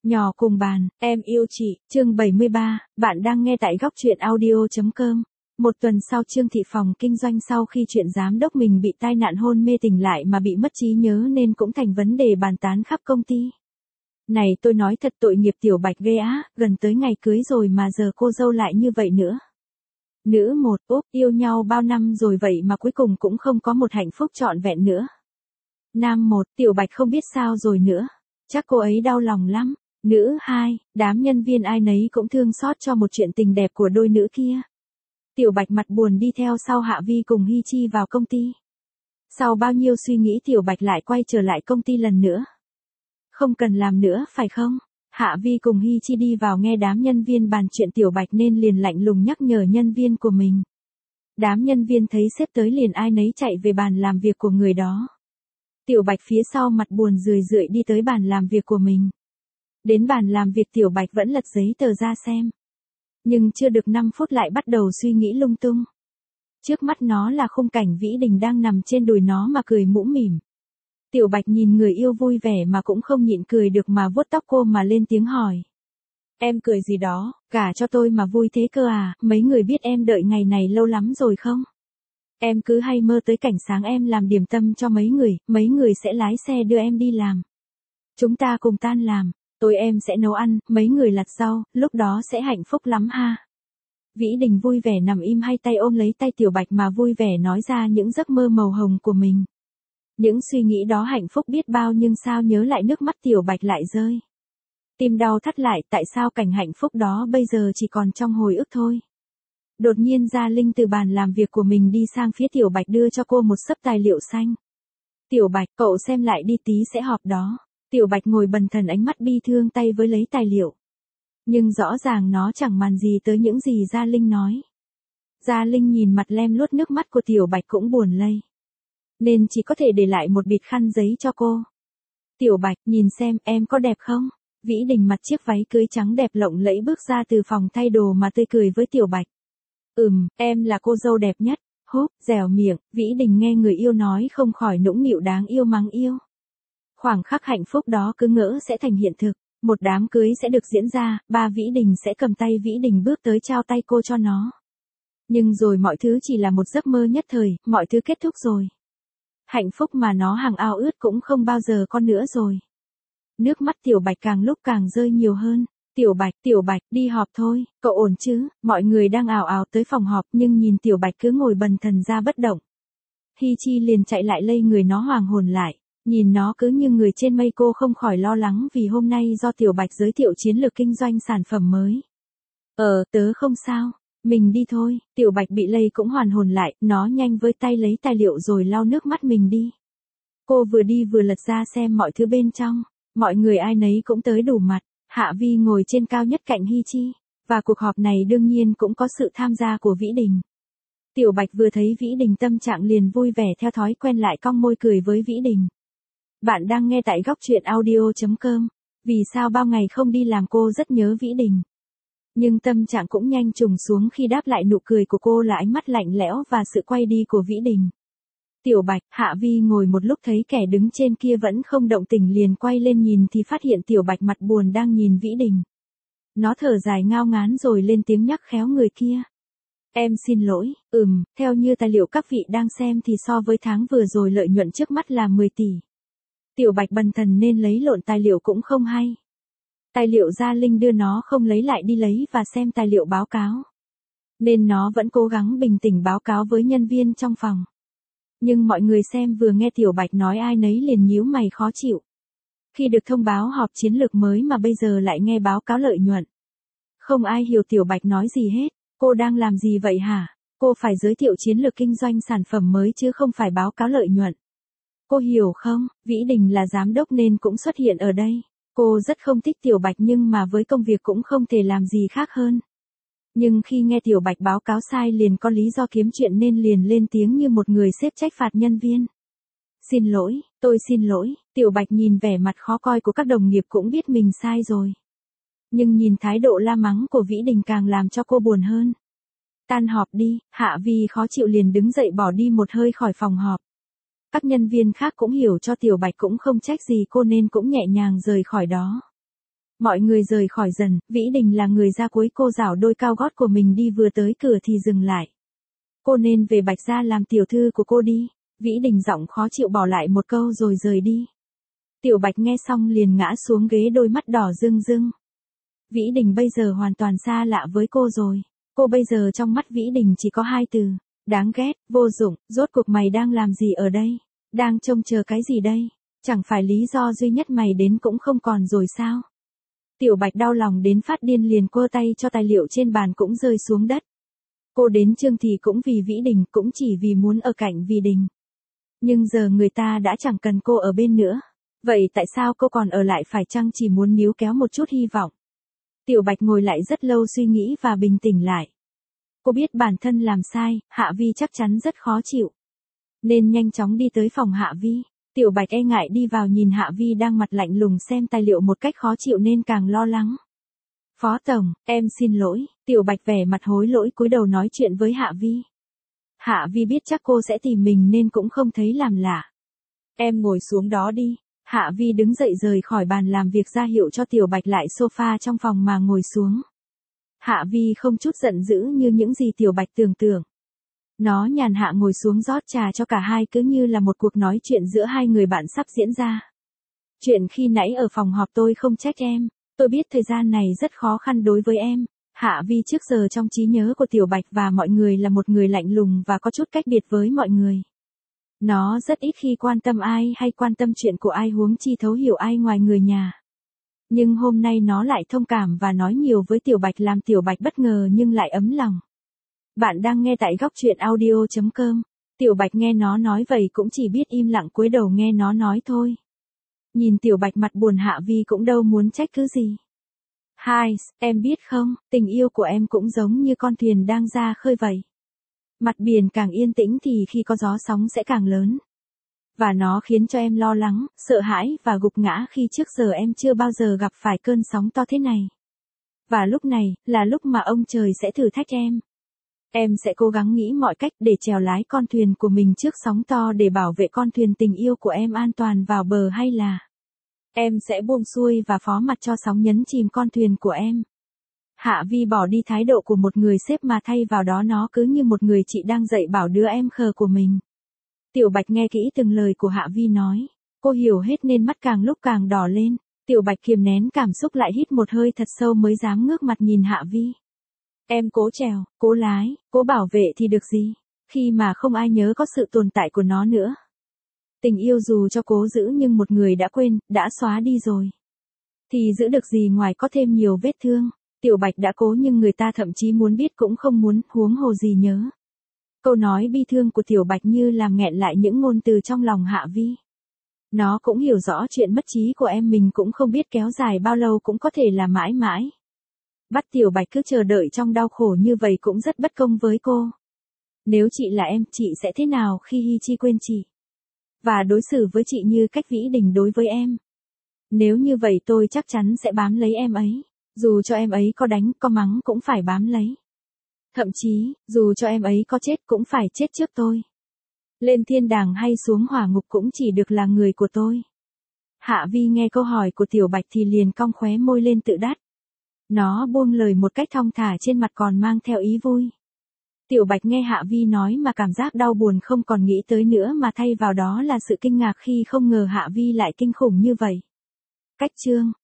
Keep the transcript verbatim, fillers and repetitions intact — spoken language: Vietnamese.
Nhỏ cùng bàn, em yêu chị, chương bảy mươi ba, bạn đang nghe tại góc truyện audio.com. Một tuần sau Trương Thị phòng kinh doanh sau khi chuyện giám đốc mình bị tai nạn hôn mê tỉnh lại mà bị mất trí nhớ nên cũng thành vấn đề bàn tán khắp công ty. Này tôi nói thật tội nghiệp Tiểu Bạch ghê á, gần tới ngày cưới rồi mà giờ cô dâu lại như vậy nữa. Nữ một, úp, yêu nhau bao năm rồi vậy mà cuối cùng cũng không có một hạnh phúc trọn vẹn nữa. Nam một, Tiểu Bạch không biết sao rồi nữa. Chắc cô ấy đau lòng lắm. Nữ hai, đám nhân viên ai nấy cũng thương xót cho một chuyện tình đẹp của đôi nữ kia. Tiểu Bạch mặt buồn đi theo sau Hạ Vi cùng Hi Chi vào công ty. Sau bao nhiêu suy nghĩ Tiểu Bạch lại quay trở lại công ty lần nữa. Không cần làm nữa phải không? Hạ Vi cùng Hi Chi đi vào nghe đám nhân viên bàn chuyện Tiểu Bạch nên liền lạnh lùng nhắc nhở nhân viên của mình. Đám nhân viên thấy sếp tới liền ai nấy chạy về bàn làm việc của người đó. Tiểu Bạch phía sau mặt buồn rười rượi đi tới bàn làm việc của mình. Đến bàn làm việc Tiểu Bạch vẫn lật giấy tờ ra xem. Nhưng chưa được năm phút lại bắt đầu suy nghĩ lung tung. Trước mắt nó là khung cảnh Vĩ Đình đang nằm trên đùi nó mà cười mũm mỉm. Tiểu Bạch nhìn người yêu vui vẻ mà cũng không nhịn cười được mà vuốt tóc cô mà lên tiếng hỏi. Em cười gì đó, cả cho tôi mà vui thế cơ à, mấy người biết em đợi ngày này lâu lắm rồi không? Em cứ hay mơ tới cảnh sáng em làm điểm tâm cho mấy người, mấy người sẽ lái xe đưa em đi làm. Chúng ta cùng tan làm, tối em sẽ nấu ăn, mấy người lặt rau, lúc đó sẽ hạnh phúc lắm ha. Vĩ Đình vui vẻ nằm im hai tay ôm lấy tay Tiểu Bạch mà vui vẻ nói ra những giấc mơ màu hồng của mình. Những suy nghĩ đó hạnh phúc biết bao nhưng sao nhớ lại nước mắt Tiểu Bạch lại rơi. Tim đau thắt lại tại sao cảnh hạnh phúc đó bây giờ chỉ còn trong hồi ức thôi. Đột nhiên Gia Linh từ bàn làm việc của mình đi sang phía Tiểu Bạch đưa cho cô một xấp tài liệu xanh. Tiểu Bạch, cậu xem lại đi tí sẽ họp đó. Tiểu Bạch ngồi bần thần ánh mắt bi thương tay với lấy tài liệu. Nhưng rõ ràng nó chẳng màng gì tới những gì Gia Linh nói. Gia Linh nhìn mặt lem luốt nước mắt của Tiểu Bạch cũng buồn lây. Nên chỉ có thể để lại một bịt khăn giấy cho cô. Tiểu Bạch, nhìn xem em có đẹp không? Vĩ Đình mặc chiếc váy cưới trắng đẹp lộng lẫy bước ra từ phòng thay đồ mà tươi cười với Tiểu Bạch. Ừm, em là cô dâu đẹp nhất. Húp, dẻo miệng, Vĩ Đình nghe người yêu nói không khỏi nũng nịu đáng yêu mắng yêu. Khoảng khắc hạnh phúc đó cứ ngỡ sẽ thành hiện thực, một đám cưới sẽ được diễn ra, ba Vĩ Đình sẽ cầm tay Vĩ Đình bước tới trao tay cô cho nó. Nhưng rồi mọi thứ chỉ là một giấc mơ nhất thời, mọi thứ kết thúc rồi. Hạnh phúc mà nó hằng ao ước cũng không bao giờ có nữa rồi. Nước mắt Tiểu Bạch càng lúc càng rơi nhiều hơn. Tiểu Bạch, Tiểu Bạch, đi họp thôi, cậu ổn chứ? Mọi người đang ào ào tới phòng họp nhưng nhìn Tiểu Bạch cứ ngồi bần thần ra bất động. Hi Chi liền chạy lại lây người nó hoàng hồn lại, nhìn nó cứ như người trên mây cô không khỏi lo lắng vì hôm nay do Tiểu Bạch giới thiệu chiến lược kinh doanh sản phẩm mới. Ờ, tớ không sao, mình đi thôi, Tiểu Bạch bị lây cũng hoàn hồn lại, nó nhanh với tay lấy tài liệu rồi lau nước mắt mình đi. Cô vừa đi vừa lật ra xem mọi thứ bên trong, mọi người ai nấy cũng tới đủ mặt. Hạ Vi ngồi trên cao nhất cạnh Hi Chi, và cuộc họp này đương nhiên cũng có sự tham gia của Vĩ Đình. Tiểu Bạch vừa thấy Vĩ Đình tâm trạng liền vui vẻ theo thói quen lại cong môi cười với Vĩ Đình. Bạn đang nghe tại góc truyện audio.com, vì sao bao ngày không đi làm cô rất nhớ Vĩ Đình. Nhưng tâm trạng cũng nhanh trùng xuống khi đáp lại nụ cười của cô là ánh mắt lạnh lẽo và sự quay đi của Vĩ Đình. Tiểu Bạch, Hạ Vi ngồi một lúc thấy kẻ đứng trên kia vẫn không động tình liền quay lên nhìn thì phát hiện Tiểu Bạch mặt buồn đang nhìn Vĩ Đình. Nó thở dài ngao ngán rồi lên tiếng nhắc khéo người kia. Em xin lỗi, ừm, theo như tài liệu các vị đang xem thì so với tháng vừa rồi lợi nhuận trước mắt là mười tỷ. Tiểu Bạch bần thần nên lấy lộn tài liệu cũng không hay. Tài liệu Gia Linh đưa nó không lấy lại đi lấy và xem tài liệu báo cáo. Nên nó vẫn cố gắng bình tĩnh báo cáo với nhân viên trong phòng. Nhưng mọi người xem vừa nghe Tiểu Bạch nói ai nấy liền nhíu mày khó chịu. Khi được thông báo họp chiến lược mới mà bây giờ lại nghe báo cáo lợi nhuận. Không ai hiểu Tiểu Bạch nói gì hết, cô đang làm gì vậy hả? Cô phải giới thiệu chiến lược kinh doanh sản phẩm mới chứ không phải báo cáo lợi nhuận. Cô hiểu không, Vĩ Đình là giám đốc nên cũng xuất hiện ở đây. Cô rất không thích Tiểu Bạch nhưng mà với công việc cũng không thể làm gì khác hơn. Nhưng khi nghe Tiểu Bạch báo cáo sai liền có lý do kiếm chuyện nên liền lên tiếng như một người sếp trách phạt nhân viên. Xin lỗi, tôi xin lỗi, Tiểu Bạch nhìn vẻ mặt khó coi của các đồng nghiệp cũng biết mình sai rồi. Nhưng nhìn thái độ la mắng của Vĩ Đình càng làm cho cô buồn hơn. Tan họp đi, Hạ Vi khó chịu liền đứng dậy bỏ đi một hơi khỏi phòng họp. Các nhân viên khác cũng hiểu cho Tiểu Bạch cũng không trách gì cô nên cũng nhẹ nhàng rời khỏi đó. Mọi người rời khỏi dần, Vĩ Đình là người ra cuối, cô giảo đôi cao gót của mình đi vừa tới cửa thì dừng lại. Cô nên về Bạch gia làm tiểu thư của cô đi. Vĩ Đình giọng khó chịu bỏ lại một câu rồi rời đi. Tiểu Bạch nghe xong liền ngã xuống ghế, đôi mắt đỏ rưng rưng. Vĩ Đình bây giờ hoàn toàn xa lạ với cô rồi. Cô bây giờ trong mắt Vĩ Đình chỉ có hai từ. Đáng ghét, vô dụng, rốt cuộc mày đang làm gì ở đây? Đang trông chờ cái gì đây? Chẳng phải lý do duy nhất mày đến cũng không còn rồi sao? Tiểu Bạch đau lòng đến phát điên, liền quơ tay cho tài liệu trên bàn cũng rơi xuống đất. Cô đến Trương Thị cũng vì Vĩ Đình, cũng chỉ vì muốn ở cạnh Vĩ Đình. Nhưng giờ người ta đã chẳng cần cô ở bên nữa. Vậy tại sao cô còn ở lại, phải chăng chỉ muốn níu kéo một chút hy vọng? Tiểu Bạch ngồi lại rất lâu suy nghĩ và bình tĩnh lại. Cô biết bản thân làm sai, Hạ Vi chắc chắn rất khó chịu. Nên nhanh chóng đi tới phòng Hạ Vi. Tiểu Bạch e ngại đi vào nhìn Hạ Vi đang mặt lạnh lùng xem tài liệu một cách khó chịu nên càng lo lắng. Phó Tổng, em xin lỗi. Tiểu Bạch vẻ mặt hối lỗi cúi đầu nói chuyện với Hạ Vi. Hạ Vi biết chắc cô sẽ tìm mình nên cũng không thấy làm lạ. Em ngồi xuống đó đi. Hạ Vi đứng dậy rời khỏi bàn làm việc, ra hiệu cho Tiểu Bạch lại sofa trong phòng mà ngồi xuống. Hạ Vi không chút giận dữ như những gì Tiểu Bạch tưởng tượng. Nó nhàn hạ ngồi xuống rót trà cho cả hai, cứ như là một cuộc nói chuyện giữa hai người bạn sắp diễn ra. Chuyện khi nãy ở phòng họp tôi không trách em. Tôi biết thời gian này rất khó khăn đối với em. Hạ Vi trước giờ trong trí nhớ của Tiểu Bạch và mọi người là một người lạnh lùng và có chút cách biệt với mọi người. Nó rất ít khi quan tâm ai hay quan tâm chuyện của ai, huống chi thấu hiểu ai ngoài người nhà. Nhưng hôm nay nó lại thông cảm và nói nhiều với Tiểu Bạch, làm Tiểu Bạch bất ngờ nhưng lại ấm lòng. Bạn đang nghe tại góc truyện audio chấm com. Tiểu Bạch nghe nó nói vậy cũng chỉ biết im lặng cúi đầu nghe nó nói thôi. Nhìn Tiểu Bạch mặt buồn, Hạ Vi cũng đâu muốn trách cứ gì. Hai, em biết không, tình yêu của em cũng giống như con thuyền đang ra khơi vậy. Mặt biển càng yên tĩnh thì khi có gió sóng sẽ càng lớn. Và nó khiến cho em lo lắng, sợ hãi và gục ngã khi trước giờ em chưa bao giờ gặp phải cơn sóng to thế này. Và lúc này, là lúc mà ông trời sẽ thử thách em. Em sẽ cố gắng nghĩ mọi cách để chèo lái con thuyền của mình trước sóng to để bảo vệ con thuyền tình yêu của em an toàn vào bờ, hay là em sẽ buông xuôi và phó mặc cho sóng nhấn chìm con thuyền của em. Hạ Vi bỏ đi thái độ của một người sếp mà thay vào đó nó cứ như một người chị đang dạy bảo đứa em khờ của mình. Tiểu Bạch nghe kỹ từng lời của Hạ Vi nói. Cô hiểu hết nên mắt càng lúc càng đỏ lên. Tiểu Bạch kiềm nén cảm xúc lại, hít một hơi thật sâu mới dám ngước mặt nhìn Hạ Vi. Em cố trèo, cố lái, cố bảo vệ thì được gì, khi mà không ai nhớ có sự tồn tại của nó nữa. Tình yêu dù cho cố giữ nhưng một người đã quên, đã xóa đi rồi, thì giữ được gì ngoài có thêm nhiều vết thương. Tiểu Bạch đã cố nhưng người ta thậm chí muốn biết cũng không muốn, huống hồ gì nhớ. Câu nói bi thương của Tiểu Bạch như làm nghẹn lại những ngôn từ trong lòng Hạ Vi. Nó cũng hiểu rõ chuyện mất trí của em mình cũng không biết kéo dài bao lâu, cũng có thể là mãi mãi. Bắt Tiểu Bạch cứ chờ đợi trong đau khổ như vậy cũng rất bất công với cô. Nếu chị là em, chị sẽ thế nào khi Hi Chi quên chị? Và đối xử với chị như cách Vĩ Đình đối với em. Nếu như vậy tôi chắc chắn sẽ bám lấy em ấy. Dù cho em ấy có đánh, có mắng cũng phải bám lấy. Thậm chí, dù cho em ấy có chết cũng phải chết trước tôi. Lên thiên đàng hay xuống hỏa ngục cũng chỉ được là người của tôi. Hạ Vi nghe câu hỏi của Tiểu Bạch thì liền cong khóe môi lên tự đắc. Nó buông lời một cách thong thả, trên mặt còn mang theo ý vui. Tiểu Bạch nghe Hạ Vi nói mà cảm giác đau buồn không còn nghĩ tới nữa, mà thay vào đó là sự kinh ngạc khi không ngờ Hạ Vi lại kinh khủng như vậy. Cách chương